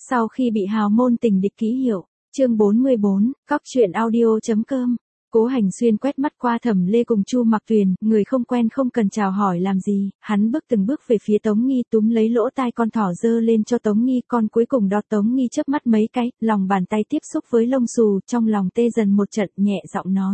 Sau khi bị hào môn tình địch ký hiệu, chương 44, cóc truyện audio.com. Cố Hành Xuyên quét mắt qua Thẩm Lê cùng Chu Mặc Tuyền, người không quen không cần chào hỏi làm gì, hắn bước từng bước về phía Tống Nghi túm lấy lỗ tai con thỏ dơ lên cho Tống Nghi, con cuối cùng đọt Tống Nghi chớp mắt mấy cái, lòng bàn tay tiếp xúc với lông xù, trong lòng tê dần một trận, nhẹ giọng nói.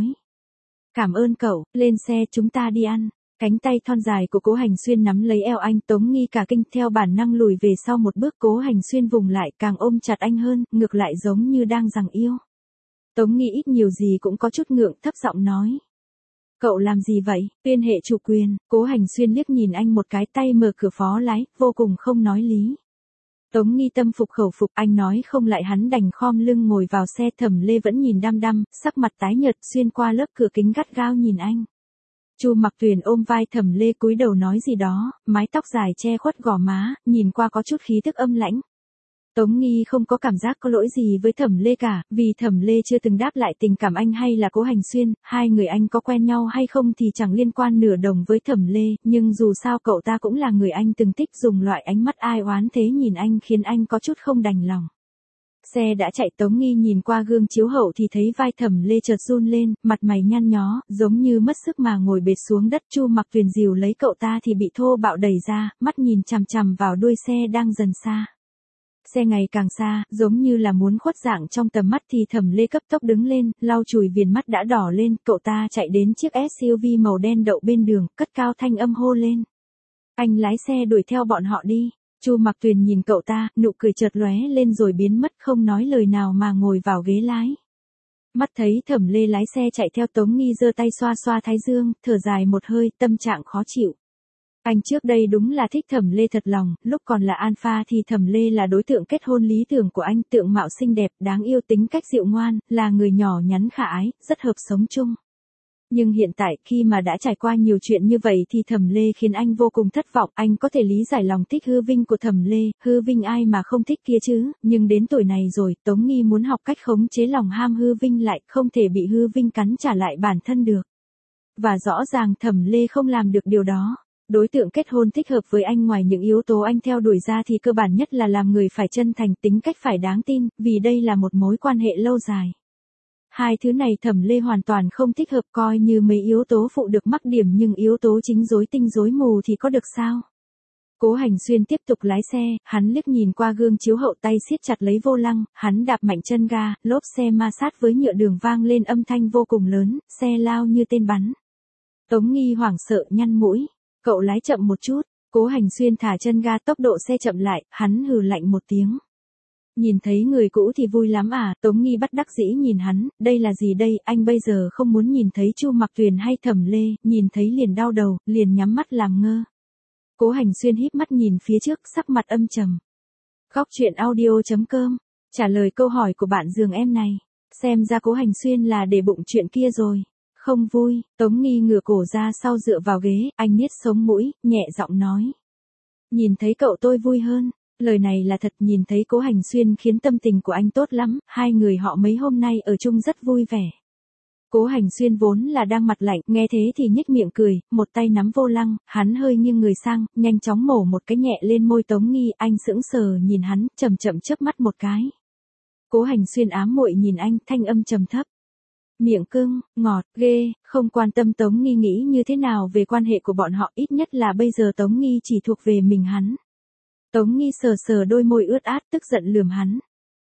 Cảm ơn cậu, lên xe chúng ta đi ăn. Cánh tay thon dài của Cố Hành Xuyên nắm lấy eo anh, Tống Nghi cả kinh theo bản năng lùi về sau một bước, Cố Hành Xuyên vùng lại càng ôm chặt anh hơn, ngược lại giống như đang giằng yêu. Tống Nghi ít nhiều gì cũng có chút ngượng, thấp giọng nói. Cậu làm gì vậy, tuyên hệ chủ quyền. Cố Hành Xuyên liếc nhìn anh một cái, tay mở cửa phó lái, vô cùng không nói lý. Tống Nghi tâm phục khẩu phục, anh nói không lại hắn đành khom lưng ngồi vào xe. Thẩm Lê vẫn nhìn đăm đăm, sắc mặt tái nhợt, xuyên qua lớp cửa kính gắt gao nhìn anh. Chu Mặc Tuyền ôm vai Thẩm Lê cúi đầu nói gì đó, mái tóc dài che khuất gò má, nhìn qua có chút khí tức âm lãnh. Tống Nghi không có cảm giác có lỗi gì với Thẩm Lê cả, vì Thẩm Lê chưa từng đáp lại tình cảm anh hay là Cố Hành Xuyên, hai người anh có quen nhau hay không thì chẳng liên quan nửa đồng với Thẩm Lê, nhưng dù sao cậu ta cũng là người anh từng thích, dùng loại ánh mắt ai oán thế nhìn anh khiến anh có chút không đành lòng. Xe đã chạy, Tống Nghi nhìn qua gương chiếu hậu thì thấy vai Thẩm Lê chợt run lên, mặt mày nhăn nhó, giống như mất sức mà ngồi bệt xuống đất. Chu Mặc Tuyền dìu lấy cậu ta thì bị thô bạo đẩy ra, mắt nhìn chằm chằm vào đuôi xe đang dần xa. Xe ngày càng xa, giống như là muốn khuất dạng trong tầm mắt thì Thẩm Lê cấp tốc đứng lên, lau chùi viền mắt đã đỏ lên, cậu ta chạy đến chiếc SUV màu đen đậu bên đường, cất cao thanh âm hô lên. Anh lái xe đuổi theo bọn họ đi. Chu Mặc Tuyền nhìn cậu ta, nụ cười chợt lóe lên rồi biến mất, không nói lời nào mà ngồi vào ghế lái. Mắt thấy Thẩm Lê lái xe chạy theo, Tống Nghi giơ tay xoa xoa thái dương, thở dài một hơi, tâm trạng khó chịu. Anh trước đây đúng là thích Thẩm Lê thật lòng, lúc còn là alpha thì Thẩm Lê là đối tượng kết hôn lý tưởng của anh, tượng mạo xinh đẹp, đáng yêu, tính cách dịu ngoan, là người nhỏ nhắn khả ái, rất hợp sống chung. Nhưng hiện tại khi mà đã trải qua nhiều chuyện như vậy thì Thẩm Lê khiến anh vô cùng thất vọng. Anh có thể lý giải lòng thích hư vinh của Thẩm Lê, hư vinh ai mà không thích kia chứ, nhưng đến tuổi này rồi, Tống Nghi muốn học cách khống chế lòng ham hư vinh lại, không thể bị hư vinh cắn trả lại bản thân được. Và rõ ràng Thẩm Lê không làm được điều đó. Đối tượng kết hôn thích hợp với anh ngoài những yếu tố anh theo đuổi ra thì cơ bản nhất là làm người phải chân thành, tính cách phải đáng tin, vì đây là một mối quan hệ lâu dài. Hai thứ này Thẩm Lê hoàn toàn không thích hợp, coi như mấy yếu tố phụ được mắc điểm nhưng yếu tố chính rối tinh rối mù thì có được sao? Cố Hành Xuyên tiếp tục lái xe, hắn liếc nhìn qua gương chiếu hậu, tay siết chặt lấy vô lăng, hắn đạp mạnh chân ga, lốp xe ma sát với nhựa đường vang lên âm thanh vô cùng lớn, xe lao như tên bắn. Tống Nghi hoảng sợ nhăn mũi, cậu lái chậm một chút. Cố Hành Xuyên thả chân ga, tốc độ xe chậm lại, hắn hừ lạnh một tiếng. Nhìn thấy người cũ thì vui lắm à? Tống Nghi bất đắc dĩ nhìn hắn, đây là gì đây, anh bây giờ không muốn nhìn thấy Chu Mặc Tuyền hay Thẩm Lê, nhìn thấy liền đau đầu, liền nhắm mắt làm ngơ. Cố Hành Xuyên híp mắt nhìn phía trước, sắc mặt âm trầm. Cóc truyện audio.com, trả lời câu hỏi của bạn giường em này. Xem ra Cố Hành Xuyên là để bụng chuyện kia rồi. Không vui. Tống Nghi ngửa cổ ra sau dựa vào ghế, anh niết sống mũi, nhẹ giọng nói. Nhìn thấy cậu tôi vui hơn. Lời này là thật, nhìn thấy Cố Hành Xuyên khiến tâm tình của anh tốt lắm, hai người họ mấy hôm nay ở chung rất vui vẻ. Cố Hành Xuyên vốn là đang mặt lạnh, nghe thế thì nhếch miệng cười, một tay nắm vô lăng, hắn hơi nghiêng người sang, nhanh chóng mổ một cái nhẹ lên môi Tống Nghi, anh sững sờ nhìn hắn, chậm chậm chớp mắt một cái. Cố Hành Xuyên ám muội nhìn anh, thanh âm trầm thấp. Miệng cưng, ngọt, ghê, không quan tâm Tống Nghi nghĩ như thế nào về quan hệ của bọn họ, ít nhất là bây giờ Tống Nghi chỉ thuộc về mình hắn. Tống Nghi sờ sờ đôi môi ướt át, tức giận lườm hắn.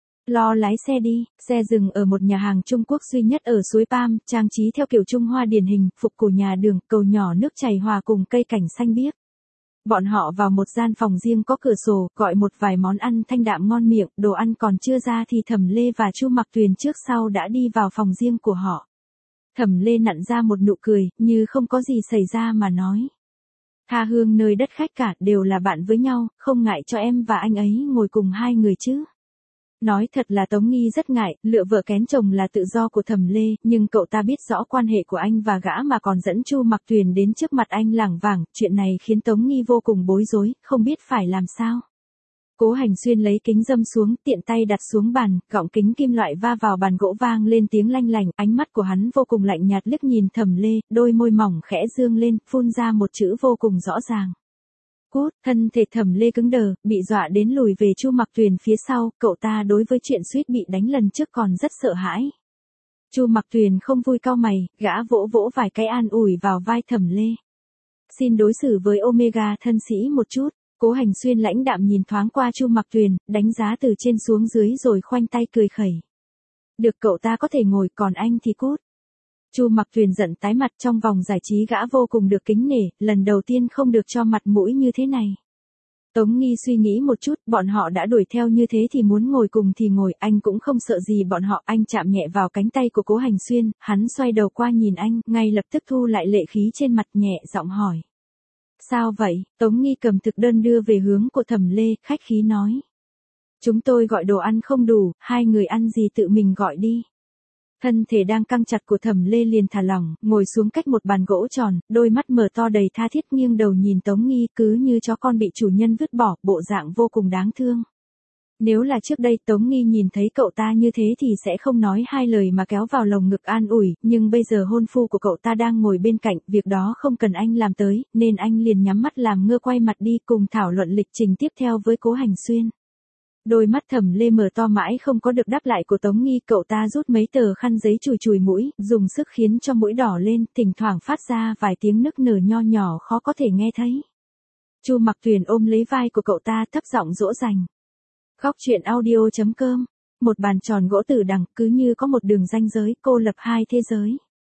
Lo lái xe đi. Xe dừng ở một nhà hàng Trung Quốc duy nhất ở suối Pam, trang trí theo kiểu Trung Hoa điển hình, phục cổ nhà đường, cầu nhỏ nước chảy hòa cùng cây cảnh xanh biếc. Bọn họ vào một gian phòng riêng có cửa sổ, gọi một vài món ăn thanh đạm ngon miệng, đồ ăn còn chưa ra thì Thẩm Lê và Chu Mặc Tuyền trước sau đã đi vào phòng riêng của họ. Thẩm Lê nặn ra một nụ cười, như không có gì xảy ra mà nói. Tha hương nơi đất khách cả, đều là bạn với nhau, không ngại cho em và anh ấy ngồi cùng hai người chứ. Nói thật là Tống Nghi rất ngại, lựa vợ kén chồng là tự do của Thẩm Lê, nhưng cậu ta biết rõ quan hệ của anh và gã mà còn dẫn Chu Mặc Tuyền đến trước mặt anh lảng vảng, chuyện này khiến Tống Nghi vô cùng bối rối, không biết phải làm sao. Cố Hành Xuyên lấy kính râm xuống, tiện tay đặt xuống bàn, gọng kính kim loại va vào bàn gỗ vang lên tiếng lanh lành, ánh mắt của hắn vô cùng lạnh nhạt liếc nhìn Thẩm Lê, đôi môi mỏng khẽ dương lên, phun ra một chữ vô cùng rõ ràng. Cút, thân thể Thẩm Lê cứng đờ, bị dọa đến lùi về Chu Mặc Tuyền phía sau, cậu ta đối với chuyện suýt bị đánh lần trước còn rất sợ hãi. Chu Mặc Tuyền không vui cau mày, gã vỗ vỗ vài cái an ủi vào vai Thẩm Lê. Xin đối xử với Omega thân sĩ một chút. Cố Hành Xuyên lãnh đạm nhìn thoáng qua Chu Mặc Tuyền, đánh giá từ trên xuống dưới rồi khoanh tay cười khẩy. Được, cậu ta có thể ngồi, còn anh thì cút. Chu Mặc Tuyền giận tái mặt, trong vòng giải trí gã vô cùng được kính nể, lần đầu tiên không được cho mặt mũi như thế này. Tống Nghi suy nghĩ một chút, bọn họ đã đuổi theo như thế thì muốn ngồi cùng thì ngồi, anh cũng không sợ gì bọn họ. Anh chạm nhẹ vào cánh tay của Cố Hành Xuyên, hắn xoay đầu qua nhìn anh, ngay lập tức thu lại lệ khí trên mặt, nhẹ giọng hỏi. Sao vậy? Tống Nghi cầm thực đơn đưa về hướng của Thẩm Lê, khách khí nói. Chúng tôi gọi đồ ăn không đủ, hai người ăn gì tự mình gọi đi. Thân thể đang căng chặt của Thẩm Lê liền thả lỏng, ngồi xuống cách một bàn gỗ tròn, đôi mắt mở to đầy tha thiết, nghiêng đầu nhìn Tống Nghi, cứ như chó con bị chủ nhân vứt bỏ, bộ dạng vô cùng đáng thương. Nếu là trước đây Tống Nghi nhìn thấy cậu ta như thế thì sẽ không nói hai lời mà kéo vào lồng ngực an ủi, nhưng bây giờ hôn phu của cậu ta đang ngồi bên cạnh, việc đó không cần anh làm tới, nên anh liền nhắm mắt làm ngơ quay mặt đi cùng thảo luận lịch trình tiếp theo với Cố Hành Xuyên. Đôi mắt Thẩm Lê mở to mãi không có được đáp lại của Tống Nghi, cậu ta rút mấy tờ khăn giấy chùi chùi mũi, dùng sức khiến cho mũi đỏ lên, thỉnh thoảng phát ra vài tiếng nức nở nho nhỏ khó có thể nghe thấy. Chu Mặc Tuyền ôm lấy vai của cậu ta thấp giọng dỗ dành. Góc truyện audio.com, một bàn tròn gỗ tử đằng, cứ như có một đường ranh giới, cô lập hai thế giới.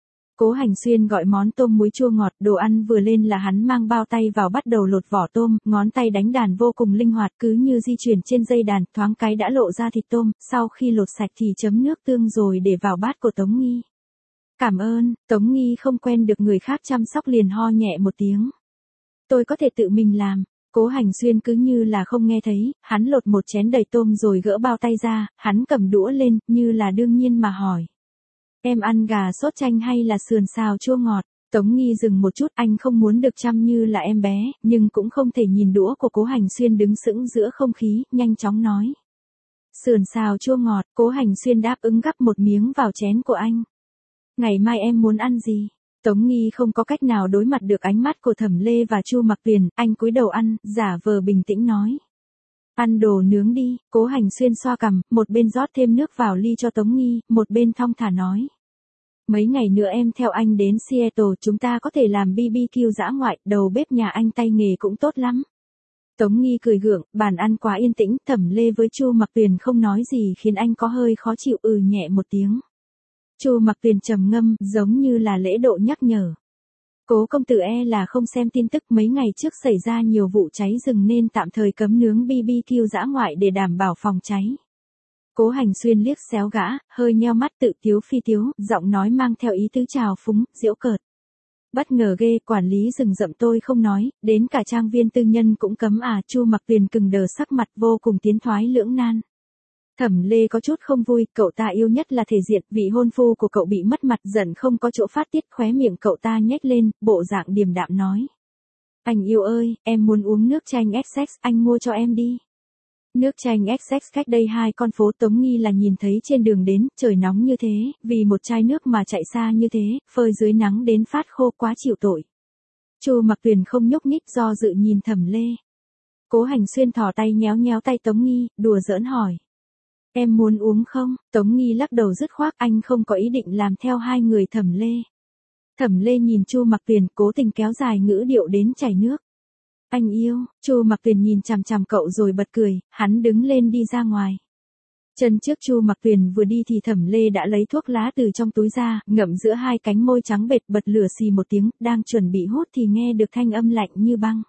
Cố Hành Xuyên gọi món tôm muối chua ngọt, đồ ăn vừa lên là hắn mang bao tay vào bắt đầu lột vỏ tôm, ngón tay đánh đàn vô cùng linh hoạt, cứ như di chuyển trên dây đàn, thoáng cái đã lộ ra thịt tôm, sau khi lột sạch thì chấm nước tương rồi để vào bát của Tống Nghi. Cảm ơn. Tống Nghi không quen được người khác chăm sóc liền ho nhẹ một tiếng. Tôi có thể tự mình làm. Cố Hành Xuyên cứ như là không nghe thấy, hắn lột một chén đầy tôm rồi gỡ bao tay ra, hắn cầm đũa lên, như là đương nhiên mà hỏi. Em ăn gà sốt chanh hay là sườn xào chua ngọt? Tống Nghi dừng một chút, anh không muốn được chăm như là em bé, nhưng cũng không thể nhìn đũa của Cố Hành Xuyên đứng sững giữa không khí, nhanh chóng nói. Sườn xào chua ngọt, Cố Hành Xuyên đáp ứng gắp một miếng vào chén của anh. Ngày mai em muốn ăn gì? Tống Nghi không có cách nào đối mặt được ánh mắt của Thẩm Lê và Chu Mặc Tuyền, anh cúi đầu ăn, giả vờ bình tĩnh nói. Ăn đồ nướng đi. Cố Hành Xuyên xoa cằm, một bên rót thêm nước vào ly cho Tống Nghi, một bên thong thả nói. Mấy ngày nữa em theo anh đến Seattle, chúng ta có thể làm BBQ dã ngoại, đầu bếp nhà anh tay nghề cũng tốt lắm. Tống Nghi cười gượng, bàn ăn quá yên tĩnh, Thẩm Lê với Chu Mặc Tuyền không nói gì khiến anh có hơi khó chịu, nhẹ một tiếng. Chu Mặc Tuyền trầm ngâm, giống như là lễ độ nhắc nhở. Cố công tử là không xem tin tức, mấy ngày trước xảy ra nhiều vụ cháy rừng nên tạm thời cấm nướng BBQ dã ngoại để đảm bảo phòng cháy. Cố Hành Xuyên liếc xéo gã, hơi nheo mắt tự tiếu phi tiếu, giọng nói mang theo ý tứ trào phúng, giễu cợt. Bất ngờ ghê, quản lý rừng rậm tôi không nói, đến cả trang viên tư nhân cũng cấm à? Chu Mặc Tuyền cứng đờ sắc mặt vô cùng tiến thoái lưỡng nan. Thẩm Lê có chút không vui, cậu ta yêu nhất là thể diện, vị hôn phu của cậu bị mất mặt, giận không có chỗ phát tiết, khóe miệng cậu ta nhếch lên, bộ dạng điềm đạm nói. Anh yêu ơi, em muốn uống nước chanh XX, anh mua cho em đi. Nước chanh XX cách đây 2 con phố Tống Nghi là nhìn thấy trên đường đến, trời nóng như thế, vì một chai nước mà chạy xa như thế, phơi dưới nắng đến phát khô quá chịu tội. Chu Mặc Tuyền không nhúc nhích do dự nhìn Thẩm Lê. Cố Hành Xuyên thò tay nhéo nhéo tay Tống Nghi, đùa giỡn hỏi. Em muốn uống không? Tống Nghi lắc đầu dứt khoát, anh không có ý định làm theo hai người Thẩm Lê. Thẩm Lê nhìn Chu Mặc Tuyền, cố tình kéo dài ngữ điệu đến chảy nước. Anh yêu. Chu Mặc Tuyền nhìn chằm chằm cậu rồi bật cười, hắn đứng lên đi ra ngoài. Chân trước Chu Mặc Tuyền vừa đi thì Thẩm Lê đã lấy thuốc lá từ trong túi ra, ngậm giữa hai cánh môi trắng bệt, bật lửa xì một tiếng, đang chuẩn bị hút thì nghe được thanh âm lạnh như băng.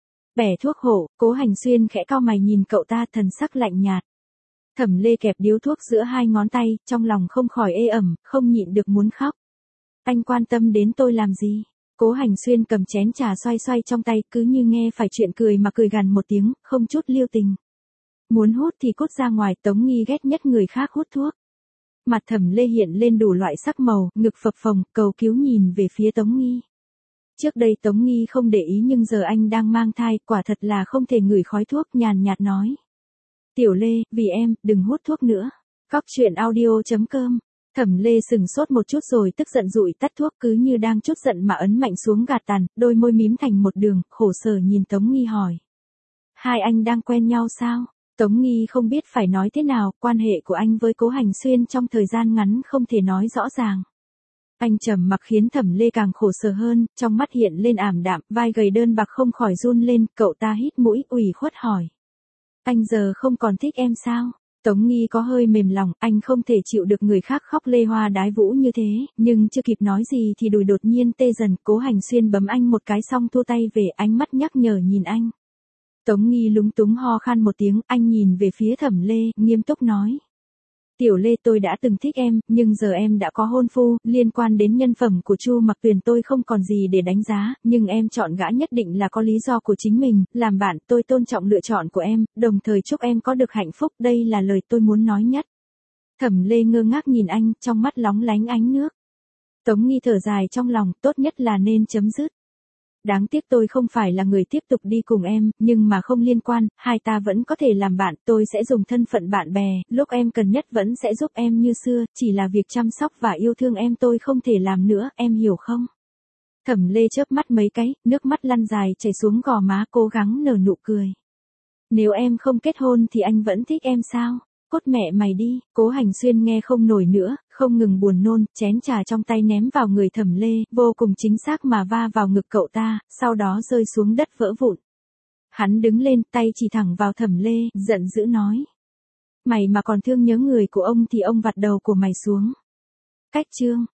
Bẻ thuốc hổ. Cố Hành Xuyên khẽ cau mày nhìn cậu ta, thần sắc lạnh nhạt. Thẩm Lê kẹp điếu thuốc giữa hai ngón tay, trong lòng không khỏi ê ẩm, không nhịn được muốn khóc. Anh quan tâm đến tôi làm gì? Cố Hành Xuyên cầm chén trà xoay xoay trong tay, cứ như nghe phải chuyện cười mà cười gằn một tiếng, không chút lưu tình. Muốn hút thì cút ra ngoài. Tống Nghi ghét nhất người khác hút thuốc. Mặt Thẩm Lê hiện lên đủ loại sắc màu, ngực phập phồng, cầu cứu nhìn về phía Tống Nghi. Trước đây Tống Nghi không để ý nhưng giờ anh đang mang thai, quả thật là không thể ngửi khói thuốc, nhàn nhạt nói. Tiểu Lê, vì em, đừng hút thuốc nữa. Góc truyện audio.com. Thẩm Lê sừng sốt một chút rồi tức giận dụi tắt thuốc, cứ như đang chút giận mà ấn mạnh xuống gạt tàn, đôi môi mím thành một đường, khổ sở nhìn Tống Nghi hỏi. Hai anh đang quen nhau sao? Tống Nghi không biết phải nói thế nào, quan hệ của anh với Cố Hành Xuyên trong thời gian ngắn không thể nói rõ ràng. Anh trầm mặc khiến Thẩm Lê càng khổ sở hơn, trong mắt hiện lên ảm đạm, vai gầy đơn bạc không khỏi run lên, cậu ta hít mũi, ủy khuất hỏi. Anh giờ không còn thích em sao? Tống Nghi có hơi mềm lòng, anh không thể chịu được người khác khóc lê hoa đái vũ như thế, nhưng chưa kịp nói gì thì đùi đột nhiên tê dần, Cố Hành Xuyên bấm anh một cái xong thua tay về, ánh mắt nhắc nhở nhìn anh. Tống Nghi lúng túng ho khan một tiếng, anh nhìn về phía Thẩm Lê, nghiêm túc nói. Tiểu Lê, tôi đã từng thích em, nhưng giờ em đã có hôn phu, liên quan đến nhân phẩm của Chu Mặc Tuyền tôi không còn gì để đánh giá, nhưng em chọn gã nhất định là có lý do của chính mình, làm bạn tôi tôn trọng lựa chọn của em, đồng thời chúc em có được hạnh phúc, đây là lời tôi muốn nói nhất. Thẩm Lê ngơ ngác nhìn anh, trong mắt lóng lánh ánh nước. Tống Nghi thở dài trong lòng, tốt nhất là nên chấm dứt. Đáng tiếc tôi không phải là người tiếp tục đi cùng em, nhưng mà không liên quan, hai ta vẫn có thể làm bạn, tôi sẽ dùng thân phận bạn bè, lúc em cần nhất vẫn sẽ giúp em như xưa, chỉ là việc chăm sóc và yêu thương em tôi không thể làm nữa, em hiểu không? Thẩm Lê chớp mắt mấy cái, nước mắt lăn dài chảy xuống gò má, cố gắng nở nụ cười. Nếu em không kết hôn thì anh vẫn thích em sao? Cốt mẹ mày đi, Cố Hành Xuyên nghe không nổi nữa, không ngừng buồn nôn, chén trà trong tay ném vào người Thẩm Lê, vô cùng chính xác mà va vào ngực cậu ta, sau đó rơi xuống đất vỡ vụn. Hắn đứng lên, tay chỉ thẳng vào Thẩm Lê, giận dữ nói. Mày mà còn thương nhớ người của ông thì ông vặt đầu của mày xuống. Cách chương